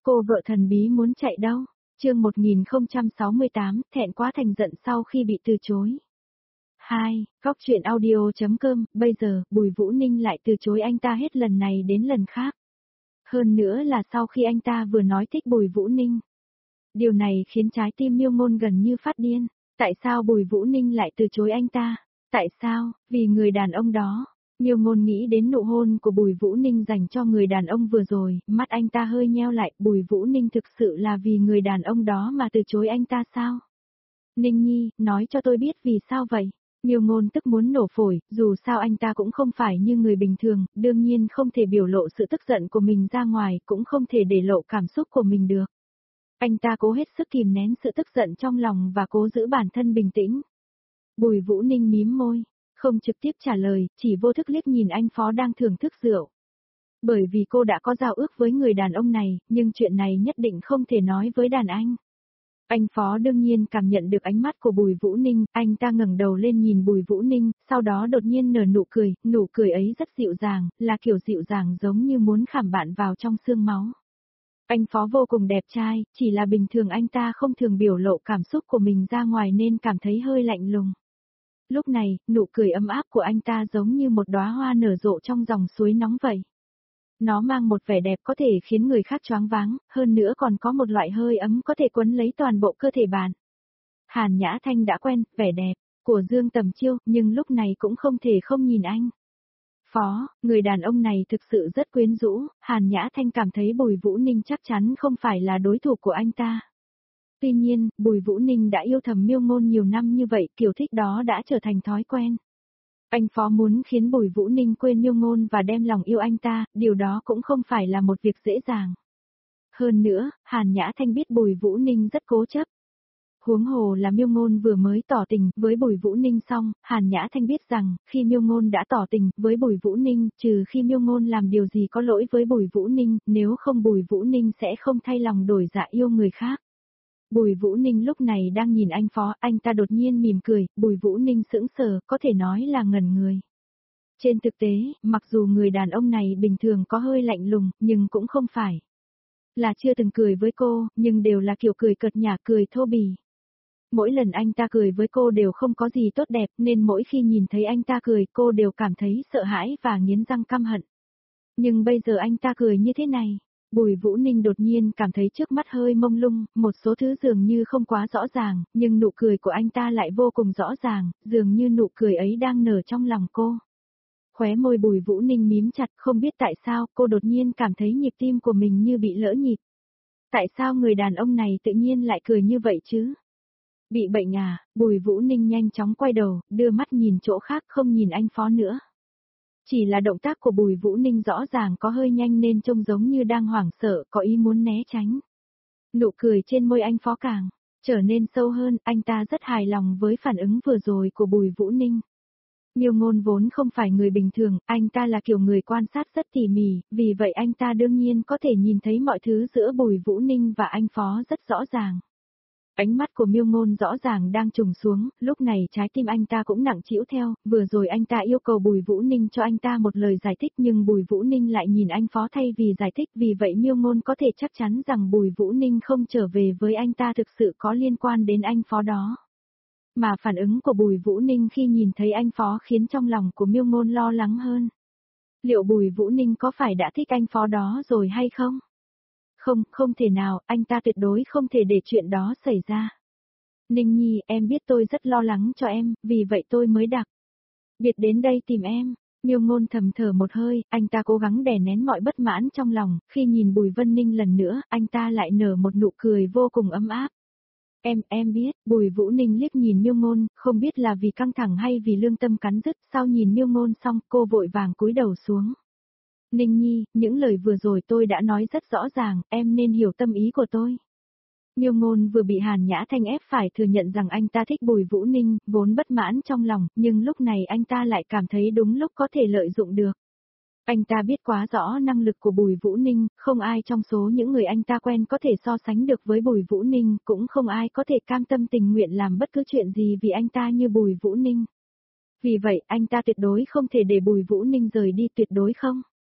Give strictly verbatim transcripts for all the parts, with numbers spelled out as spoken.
Cô vợ thần bí muốn chạy đâu? Chương một nghìn không trăm sáu mươi tám, thẹn quá thành giận sau khi bị từ chối. hai. Góc truyện audio.com, bây giờ, Bùi Vũ Ninh lại từ chối anh ta hết lần này đến lần khác. Hơn nữa là sau khi anh ta vừa nói thích Bùi Vũ Ninh. Điều này khiến trái tim Miêu Ngôn gần như phát điên. Tại sao Bùi Vũ Ninh lại từ chối anh ta? Tại sao? Vì người đàn ông đó. Miêu Ngôn nghĩ đến nụ hôn của Bùi Vũ Ninh dành cho người đàn ông vừa rồi, mắt anh ta hơi nheo lại, Bùi Vũ Ninh thực sự là vì người đàn ông đó mà từ chối anh ta sao? Ninh Nhi, nói cho tôi biết vì sao vậy? Miêu Ngôn tức muốn nổ phổi, dù sao anh ta cũng không phải như người bình thường, đương nhiên không thể biểu lộ sự tức giận của mình ra ngoài, cũng không thể để lộ cảm xúc của mình được. Anh ta cố hết sức kìm nén sự tức giận trong lòng và cố giữ bản thân bình tĩnh. Bùi Vũ Ninh mím môi, không trực tiếp trả lời, chỉ vô thức liếc nhìn anh Phó đang thưởng thức rượu. Bởi vì cô đã có giao ước với người đàn ông này, nhưng chuyện này nhất định không thể nói với đàn anh. Anh Phó đương nhiên cảm nhận được ánh mắt của Bùi Vũ Ninh, anh ta ngẩng đầu lên nhìn Bùi Vũ Ninh, sau đó đột nhiên nở nụ cười, nụ cười ấy rất dịu dàng, là kiểu dịu dàng giống như muốn khảm bạn vào trong xương máu. Anh Phó vô cùng đẹp trai, chỉ là bình thường anh ta không thường biểu lộ cảm xúc của mình ra ngoài nên cảm thấy hơi lạnh lùng. Lúc này, nụ cười ấm áp của anh ta giống như một đóa hoa nở rộ trong dòng suối nóng vậy. Nó mang một vẻ đẹp có thể khiến người khác choáng váng, hơn nữa còn có một loại hơi ấm có thể quấn lấy toàn bộ cơ thể bạn. Hàn Nhã Thanh đã quen vẻ đẹp của Dương Tầm Chiêu, nhưng lúc này cũng không thể không nhìn anh. Phó, người đàn ông này thực sự rất quyến rũ, Hàn Nhã Thanh cảm thấy Bùi Vũ Ninh chắc chắn không phải là đối thủ của anh ta. Tuy nhiên, Bùi Vũ Ninh đã yêu thầm Miêu Ngôn nhiều năm như vậy, kiểu thích đó đã trở thành thói quen. Anh Phó muốn khiến Bùi Vũ Ninh quên Miêu Ngôn và đem lòng yêu anh ta, điều đó cũng không phải là một việc dễ dàng. Hơn nữa, Hàn Nhã Thanh biết Bùi Vũ Ninh rất cố chấp. Huống hồ là Miêu Ngôn vừa mới tỏ tình với Bùi Vũ Ninh xong, Hàn Nhã Thanh biết rằng, khi Miêu Ngôn đã tỏ tình với Bùi Vũ Ninh, trừ khi Miêu Ngôn làm điều gì có lỗi với Bùi Vũ Ninh, nếu không Bùi Vũ Ninh sẽ không thay lòng đổi dạ yêu người khác. Bùi Vũ Ninh lúc này đang nhìn anh Phó, anh ta đột nhiên mỉm cười, Bùi Vũ Ninh sững sờ, có thể nói là ngẩn người. Trên thực tế, mặc dù người đàn ông này bình thường có hơi lạnh lùng, nhưng cũng không phải là chưa từng cười với cô, nhưng đều là kiểu cười cợt nhả, cười thô bỉ. Mỗi lần anh ta cười với cô đều không có gì tốt đẹp, nên mỗi khi nhìn thấy anh ta cười cô đều cảm thấy sợ hãi và nghiến răng căm hận. Nhưng bây giờ anh ta cười như thế này. Bùi Vũ Ninh đột nhiên cảm thấy trước mắt hơi mông lung, một số thứ dường như không quá rõ ràng, nhưng nụ cười của anh ta lại vô cùng rõ ràng, dường như nụ cười ấy đang nở trong lòng cô. Khóe môi Bùi Vũ Ninh mím chặt, không biết tại sao cô đột nhiên cảm thấy nhịp tim của mình như bị lỡ nhịp. Tại sao người đàn ông này tự nhiên lại cười như vậy chứ? Bị bệnh à? Bùi Vũ Ninh nhanh chóng quay đầu, đưa mắt nhìn chỗ khác không nhìn anh Phó nữa. Chỉ là động tác của Bùi Vũ Ninh rõ ràng có hơi nhanh nên trông giống như đang hoảng sợ, có ý muốn né tránh. Nụ cười trên môi anh Phó càng trở nên sâu hơn, anh ta rất hài lòng với phản ứng vừa rồi của Bùi Vũ Ninh. Miêu Ngôn vốn không phải người bình thường, anh ta là kiểu người quan sát rất tỉ mỉ, vì vậy anh ta đương nhiên có thể nhìn thấy mọi thứ giữa Bùi Vũ Ninh và anh Phó rất rõ ràng. Ánh mắt của Miêu Ngôn rõ ràng đang trùng xuống, lúc này trái tim anh ta cũng nặng trĩu theo, vừa rồi anh ta yêu cầu Bùi Vũ Ninh cho anh ta một lời giải thích nhưng Bùi Vũ Ninh lại nhìn anh Phó thay vì giải thích, vì vậy Miêu Ngôn có thể chắc chắn rằng Bùi Vũ Ninh không trở về với anh ta thực sự có liên quan đến anh Phó đó. Mà phản ứng của Bùi Vũ Ninh khi nhìn thấy anh Phó khiến trong lòng của Miêu Ngôn lo lắng hơn. Liệu Bùi Vũ Ninh có phải đã thích anh Phó đó rồi hay không? Không, không thể nào, anh ta tuyệt đối không thể để chuyện đó xảy ra. Ninh Nhi, em biết tôi rất lo lắng cho em, vì vậy tôi mới đặc biệt đến đây tìm em. Miêu Ngôn thầm thở một hơi, anh ta cố gắng đè nén mọi bất mãn trong lòng, khi nhìn Bùi Vân Ninh lần nữa, anh ta lại nở một nụ cười vô cùng ấm áp. Em, em biết, Bùi Vũ Ninh liếc nhìn Miêu Ngôn, không biết là vì căng thẳng hay vì lương tâm cắn rứt, sau nhìn Miêu Ngôn xong, cô vội vàng cúi đầu xuống. Ninh Nhi, những lời vừa rồi tôi đã nói rất rõ ràng, em nên hiểu tâm ý của tôi. Miêu Ngôn vừa bị Hàn Nhã Thanh ép phải thừa nhận rằng anh ta thích Bùi Vũ Ninh, vốn bất mãn trong lòng, nhưng lúc này anh ta lại cảm thấy đúng lúc có thể lợi dụng được. Anh ta biết quá rõ năng lực của Bùi Vũ Ninh, không ai trong số những người anh ta quen có thể so sánh được với Bùi Vũ Ninh, cũng không ai có thể cam tâm tình nguyện làm bất cứ chuyện gì vì anh ta như Bùi Vũ Ninh. Vì vậy anh ta tuyệt đối không thể để Bùi Vũ Ninh rời đi, tuyệt đối không.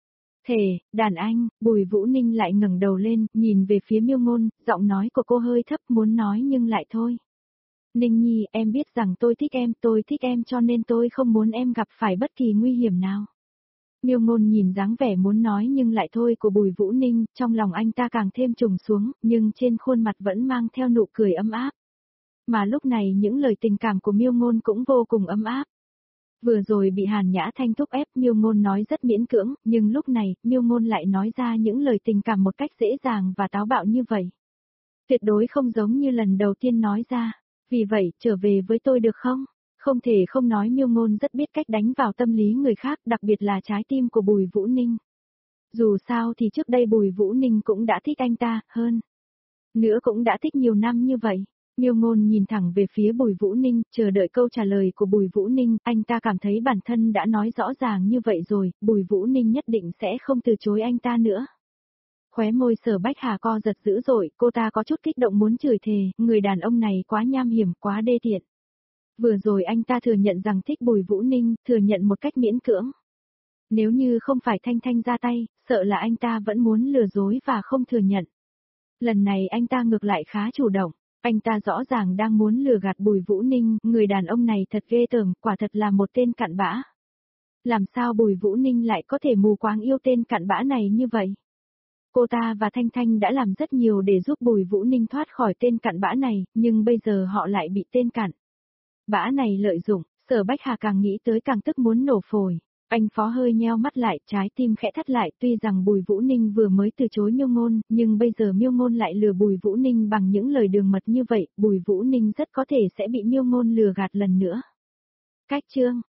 Thể, đàn anh, Bùi Vũ Ninh lại ngẩng đầu lên, nhìn về phía Miêu Ngôn, giọng nói của cô hơi thấp muốn nói nhưng lại thôi. Ninh Nhi, em biết rằng tôi thích em, tôi thích em cho nên tôi không muốn em gặp phải bất kỳ nguy hiểm nào. Miêu Ngôn nhìn dáng vẻ muốn nói nhưng lại thôi của Bùi Vũ Ninh, trong lòng anh ta càng thêm trùng xuống, nhưng trên khuôn mặt vẫn mang theo nụ cười ấm áp. Mà lúc này những lời tình cảm của Miêu Ngôn cũng vô cùng ấm áp. Vừa rồi bị Hàn Nhã Thanh thúc ép, Miêu Ngôn nói rất miễn cưỡng, nhưng lúc này, Miêu Ngôn lại nói ra những lời tình cảm một cách dễ dàng và táo bạo như vậy. Tuyệt đối không giống như lần đầu tiên nói ra. Vì vậy, trở về với tôi được không? Không thể không nói Miêu Ngôn rất biết cách đánh vào tâm lý người khác, đặc biệt là trái tim của Bùi Vũ Ninh. Dù sao thì trước đây Bùi Vũ Ninh cũng đã thích anh ta, hơn nữa cũng đã thích nhiều năm như vậy. Miêu Ngôn nhìn thẳng về phía Bùi Vũ Ninh, chờ đợi câu trả lời của Bùi Vũ Ninh, anh ta cảm thấy bản thân đã nói rõ ràng như vậy rồi, Bùi Vũ Ninh nhất định sẽ không từ chối anh ta nữa. Khóe môi Sở Bách Hà co giật dữ dội, cô ta có chút kích động muốn chửi thề, người đàn ông này quá nham hiểm, quá đê tiện. Vừa rồi anh ta thừa nhận rằng thích Bùi Vũ Ninh, thừa nhận một cách miễn cưỡng. Nếu như không phải Thanh Thanh ra tay, sợ là anh ta vẫn muốn lừa dối và không thừa nhận. Lần này anh ta ngược lại khá chủ động. Anh ta rõ ràng đang muốn lừa gạt Bùi Vũ Ninh, người đàn ông này thật ghê tởm, quả thật là một tên cặn bã. Làm sao Bùi Vũ Ninh lại có thể mù quáng yêu tên cặn bã này như vậy? Cô ta và Thanh Thanh đã làm rất nhiều để giúp Bùi Vũ Ninh thoát khỏi tên cặn bã này, nhưng bây giờ họ lại bị tên cặn bã này lợi dụng, Sở Bách Hà càng nghĩ tới càng tức muốn nổ phổi. Anh Phó hơi nheo mắt lại, trái tim khẽ thắt lại, tuy rằng Bùi Vũ Ninh vừa mới từ chối Miêu Ngôn, nhưng bây giờ Miêu Ngôn lại lừa Bùi Vũ Ninh bằng những lời đường mật như vậy, Bùi Vũ Ninh rất có thể sẽ bị Miêu Ngôn lừa gạt lần nữa. Cách chương